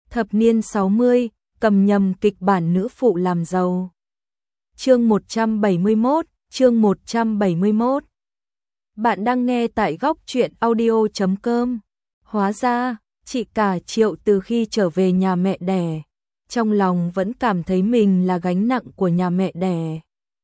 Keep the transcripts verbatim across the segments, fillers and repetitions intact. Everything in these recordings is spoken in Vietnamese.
Thập niên sáu mươi, cầm nhầm kịch bản nữ phụ làm giàu. Chương một trăm bảy mươi mốt, chương một trăm bảy mươi mốt. Bạn đang nghe tại góc truyện audio chấm com. Hóa ra, chị cả Triệu từ khi trở về nhà mẹ đẻ, trong lòng vẫn cảm thấy mình là gánh nặng của nhà mẹ đẻ,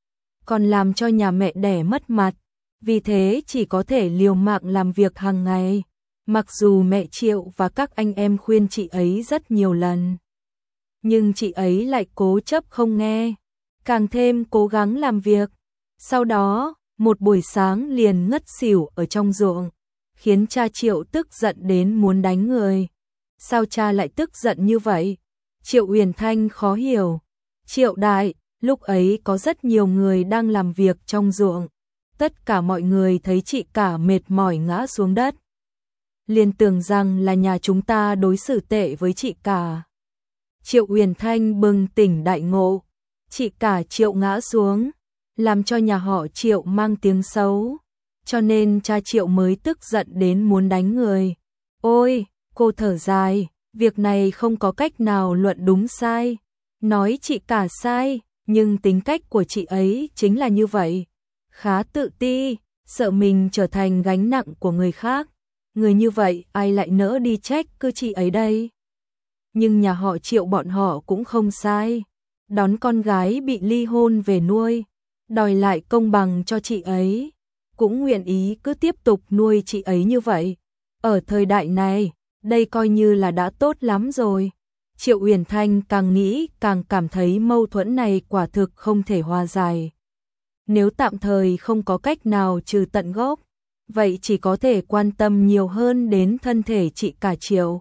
còn làm cho nhà mẹ đẻ mất mặt, vì thế chỉ có thể liều mạng làm việc hàng ngày. Mặc dù mẹ Triệu và các anh em khuyên chị ấy rất nhiều lần, nhưng chị ấy lại cố chấp không nghe, càng thêm cố gắng làm việc. Sau đó, một buổi sáng liền ngất xỉu ở trong ruộng, khiến cha Triệu tức giận đến muốn đánh người. Sao cha lại tức giận như vậy? Triệu Uyển Thanh khó hiểu. Triệu đại, lúc ấy có rất nhiều người đang làm việc trong ruộng. Tất cả mọi người thấy chị cả mệt mỏi ngã xuống đất, liền tưởng rằng là nhà chúng ta đối xử tệ với chị cả. Triệu Uyển Thanh bừng tỉnh đại ngộ, chị cả Triệu ngã xuống, làm cho nhà họ Triệu mang tiếng xấu, cho nên cha Triệu mới tức giận đến muốn đánh người. Ôi, cô thở dài, việc này không có cách nào luận đúng sai, nói chị cả sai, nhưng tính cách của chị ấy chính là như vậy, khá tự ti, sợ mình trở thành gánh nặng của người khác. Người như vậy ai lại nỡ đi trách cứ chị ấy đây? Nhưng nhà họ Triệu bọn họ cũng không sai, đón con gái bị ly hôn về nuôi, đòi lại công bằng cho chị ấy, cũng nguyện ý cứ tiếp tục nuôi chị ấy như vậy. Ở thời đại này, đây coi như là đã tốt lắm rồi. Triệu Uyển Thanh càng nghĩ càng cảm thấy mâu thuẫn này quả thực không thể hòa giải. Nếu tạm thời không có cách nào trừ tận gốc, vậy chỉ có thể quan tâm nhiều hơn đến thân thể chị cả Triệu.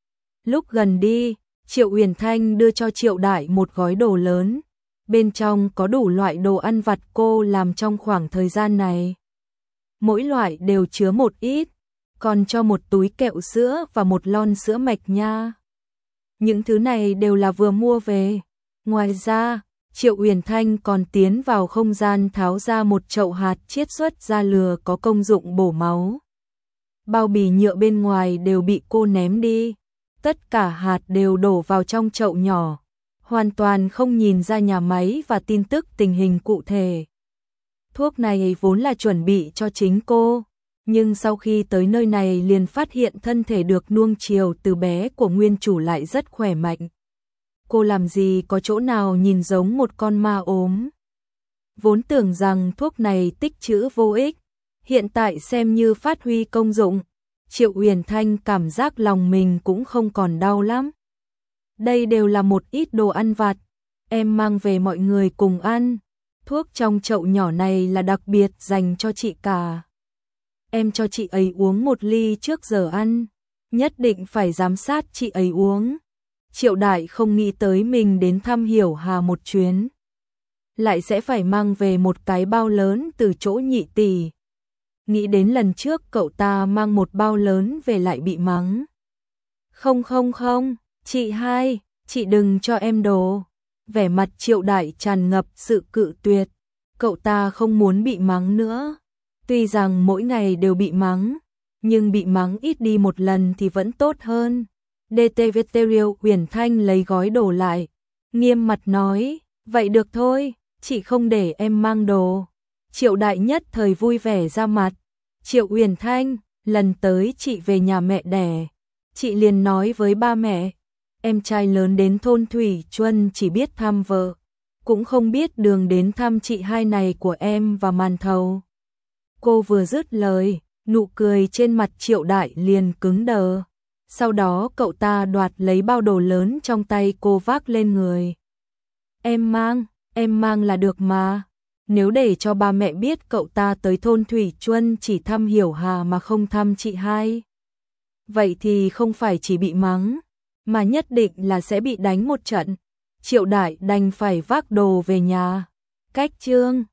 Lúc gần đi, Triệu Uyển Thanh đưa cho Triệu Đại một gói đồ lớn, bên trong có đủ loại đồ ăn vặt cô làm trong khoảng thời gian này. Mỗi loại đều chứa một ít, còn cho một túi kẹo sữa và một lon sữa mạch nha. Những thứ này đều là vừa mua về. Ngoài ra, Triệu Uyển Thanh còn tiến vào không gian tháo ra một chậu hạt chiết xuất ra lừa có công dụng bổ máu. Bao bì nhựa bên ngoài đều bị cô ném đi, tất cả hạt đều đổ vào trong chậu nhỏ, hoàn toàn không nhìn ra nhà máy và tin tức tình hình cụ thể. Thuốc này vốn là chuẩn bị cho chính cô, nhưng sau khi tới nơi này liền phát hiện thân thể được nuông chiều từ bé của nguyên chủ lại rất khỏe mạnh. Cô làm gì có chỗ nào nhìn giống một con ma ốm. Vốn tưởng rằng thuốc này tích trữ vô ích, hiện tại xem như phát huy công dụng. Triệu Uyển Thanh cảm giác lòng mình cũng không còn đau lắm. Đây đều là một ít đồ ăn vặt, em mang về mọi người cùng ăn. Thuốc trong chậu nhỏ này là đặc biệt dành cho chị cả. Em cho chị ấy uống một ly trước giờ ăn, nhất định phải giám sát chị ấy uống. Triệu Đại không nghĩ tới mình đến thăm Hiểu Hà một chuyến, lại sẽ phải mang về một cái bao lớn từ chỗ nhị tỷ. Nghĩ đến lần trước cậu ta mang một bao lớn về lại bị mắng. Không không không, chị hai, chị đừng cho em đồ. Vẻ mặt Triệu Đại tràn ngập sự cự tuyệt, cậu ta không muốn bị mắng nữa. Tuy rằng mỗi ngày đều bị mắng, nhưng bị mắng ít đi một lần thì vẫn tốt hơn. đê tê vê Triệu Uyển Thanh lấy gói đồ lại, nghiêm mặt nói, vậy được thôi, chị không để em mang đồ. Triệu Đại nhất thời vui vẻ ra mặt. Triệu Uyển Thanh, lần tới chị về nhà mẹ đẻ, chị liền nói với ba mẹ, em trai lớn đến thôn Thủy Chuân chỉ biết thăm vợ, cũng không biết đường đến thăm chị hai này của em và Màn Thầu. Cô vừa dứt lời, nụ cười trên mặt Triệu Đại liền cứng đờ. Sau đó cậu ta đoạt lấy bao đồ lớn trong tay cô vác lên người. Em mang, em mang là được mà. Nếu để cho ba mẹ biết cậu ta tới thôn Thủy Chuân chỉ thăm Hiểu Hà mà không thăm chị hai, vậy thì không phải chỉ bị mắng, mà nhất định là sẽ bị đánh một trận. Triệu Đại đành phải vác đồ về nhà. Cách chương